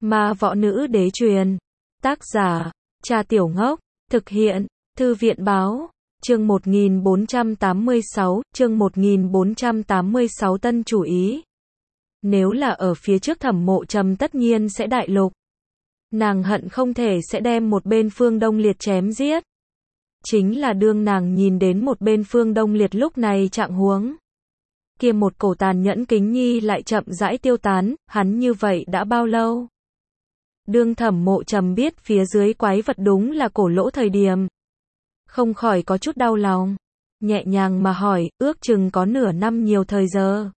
Ma võ nữ đế truyền. Tác giả, Cha Tiểu Ngốc. Thực hiện, Thư viện báo. Chương 1486, chương 1486 tân chủ ý. Nếu là ở phía trước Thẩm Mộ Trầm tất nhiên sẽ đại lục. Nàng hận không thể sẽ đem một bên Phương Đông Liệt chém giết. Chính là đương nàng nhìn đến một bên Phương Đông Liệt lúc này trạng huống. Kia một cổ tàn nhẫn kính nhi lại chậm rãi tiêu tán, hắn như vậy đã bao lâu? Đương Thẩm Mộ Trầm biết phía dưới quái vật đúng là cổ lỗ thời điểm. Không khỏi có chút đau lòng. Nhẹ nhàng mà hỏi, ước chừng có nửa năm nhiều thời giờ.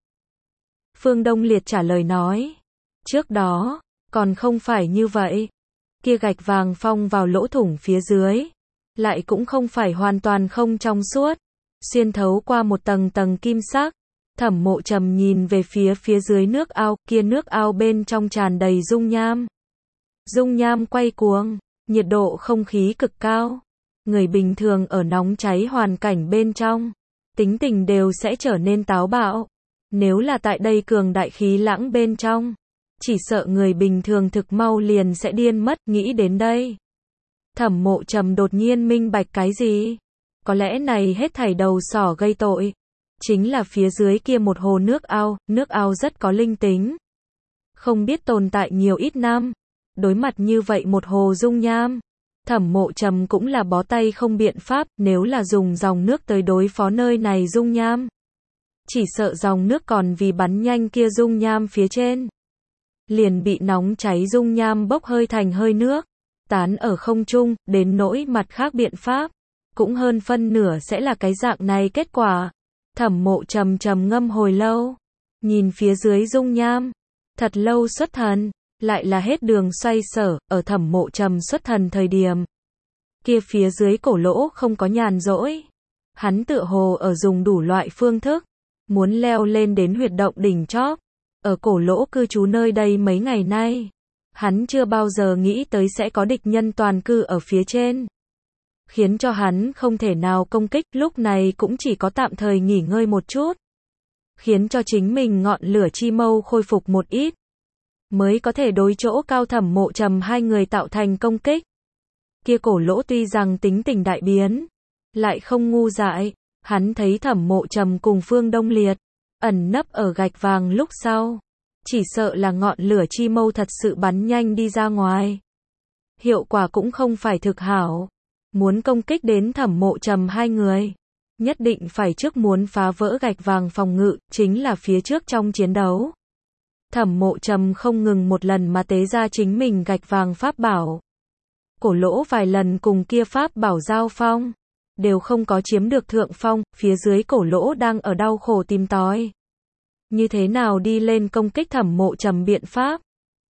Phương Đông Liệt trả lời nói. Trước đó, còn không phải như vậy. Kia gạch vàng phong vào lỗ thủng phía dưới. Lại cũng không phải hoàn toàn không trong suốt. Xuyên thấu qua một tầng tầng kim sắc. Thẩm Mộ Trầm nhìn về phía dưới nước ao, kia nước ao bên trong tràn đầy dung nham. Dung nham quay cuồng, nhiệt độ không khí cực cao. Người bình thường ở nóng cháy hoàn cảnh bên trong, tính tình đều sẽ trở nên táo bạo. Nếu là tại đây cường đại khí lãng bên trong, chỉ sợ người bình thường thực mau liền sẽ điên mất. Nghĩ đến đây, Thẩm Mộ Trầm đột nhiên minh bạch cái gì? Có lẽ này hết thảy đầu sỏ gây tội chính là phía dưới kia một hồ nước ao rất có linh tính. Không biết tồn tại nhiều ít năm, đối mặt như vậy một hồ dung nham, Thẩm Mộ Trầm cũng là bó tay không biện pháp. Nếu là dùng dòng nước tới đối phó nơi này dung nham, chỉ sợ dòng nước còn vì bắn nhanh kia dung nham phía trên, liền bị nóng cháy dung nham bốc hơi thành hơi nước, tán ở không trung. Đến nỗi mặt khác biện pháp, cũng hơn phân nửa sẽ là cái dạng này kết quả. Thẩm Mộ Trầm trầm ngâm hồi lâu, nhìn phía dưới dung nham, thật lâu xuất thần. Lại là hết đường xoay sở. Ở Thẩm Mộ Trầm xuất thần thời điểm, kia phía dưới cổ lỗ không có nhàn rỗi. Hắn tựa hồ ở dùng đủ loại phương thức, muốn leo lên đến huyệt động đỉnh chóp. Ở cổ lỗ cư trú nơi đây mấy ngày nay, hắn chưa bao giờ nghĩ tới sẽ có địch nhân toàn cư ở phía trên, khiến cho hắn không thể nào công kích. Lúc này cũng chỉ có tạm thời nghỉ ngơi một chút, khiến cho chính mình ngọn lửa chi mâu khôi phục một ít, mới có thể đối chỗ cao Thẩm Mộ Trầm hai người tạo thành công kích. Kia cổ lỗ tuy rằng tính tình đại biến, lại không ngu dại. Hắn thấy Thẩm Mộ Trầm cùng Phương Đông Liệt ẩn nấp ở gạch vàng lúc sau, chỉ sợ là ngọn lửa chi mâu thật sự bắn nhanh đi ra ngoài, hiệu quả cũng không phải thực hảo. Muốn công kích đến Thẩm Mộ Trầm hai người, nhất định phải trước muốn phá vỡ gạch vàng phòng ngự, chính là phía trước trong chiến đấu. Thẩm Mộ Trầm không ngừng một lần mà tế ra chính mình gạch vàng pháp bảo. Cổ lỗ vài lần cùng kia pháp bảo giao phong, đều không có chiếm được thượng phong. Phía dưới cổ lỗ đang ở đau khổ tìm tòi như thế nào đi lên công kích Thẩm Mộ Trầm biện pháp.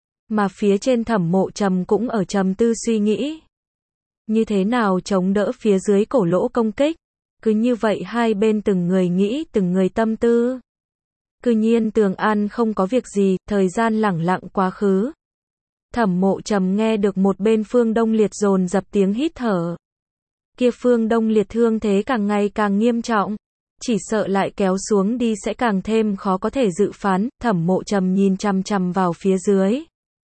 Mà phía trên Thẩm Mộ Trầm cũng ở trầm tư suy nghĩ, như thế nào chống đỡ phía dưới cổ lỗ công kích. Cứ như vậy hai bên từng người nghĩ từng người tâm tư. Cư nhiên Tường An không có việc gì, thời gian lẳng lặng quá khứ. Thẩm Mộ Trầm nghe được một bên Phương Đông Liệt dồn dập tiếng hít thở. Kia Phương Đông Liệt thương thế càng ngày càng nghiêm trọng, chỉ sợ lại kéo xuống đi sẽ càng thêm khó có thể dự phán. Thẩm Mộ Trầm nhìn chằm chằm vào phía dưới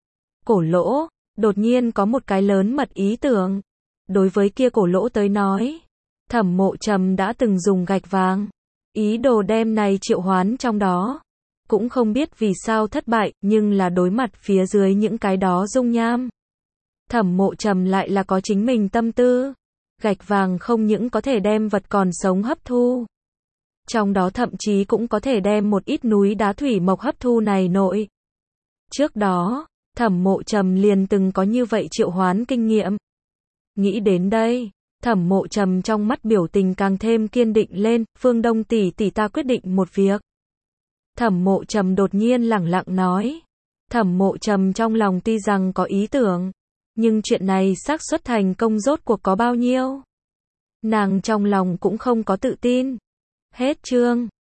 cổ lỗ, đột nhiên có một cái lớn mật ý tưởng. Đối với kia cổ lỗ tới nói, Thẩm Mộ Trầm đã từng dùng gạch vàng, ý đồ đem này triệu hoán trong đó. Cũng không biết vì sao thất bại, nhưng là đối mặt phía dưới những cái đó dung nham, Thẩm Mộ Trầm lại là có chính mình tâm tư. Gạch vàng không những có thể đem vật còn sống hấp thu, trong đó thậm chí cũng có thể đem một ít núi đá thủy mộc hấp thu này nội. Trước đó, Thẩm Mộ Trầm liền từng có như vậy triệu hoán kinh nghiệm. Nghĩ đến đây, Thẩm Mộ Trầm trong mắt biểu tình càng thêm kiên định lên. Phương Đông tỷ tỷ, ta quyết định một việc. Thẩm Mộ Trầm đột nhiên lẳng lặng nói. Thẩm Mộ Trầm trong lòng tuy rằng có ý tưởng, nhưng chuyện này xác suất thành công rốt cuộc có bao nhiêu, nàng trong lòng cũng không có tự tin. Hết chương.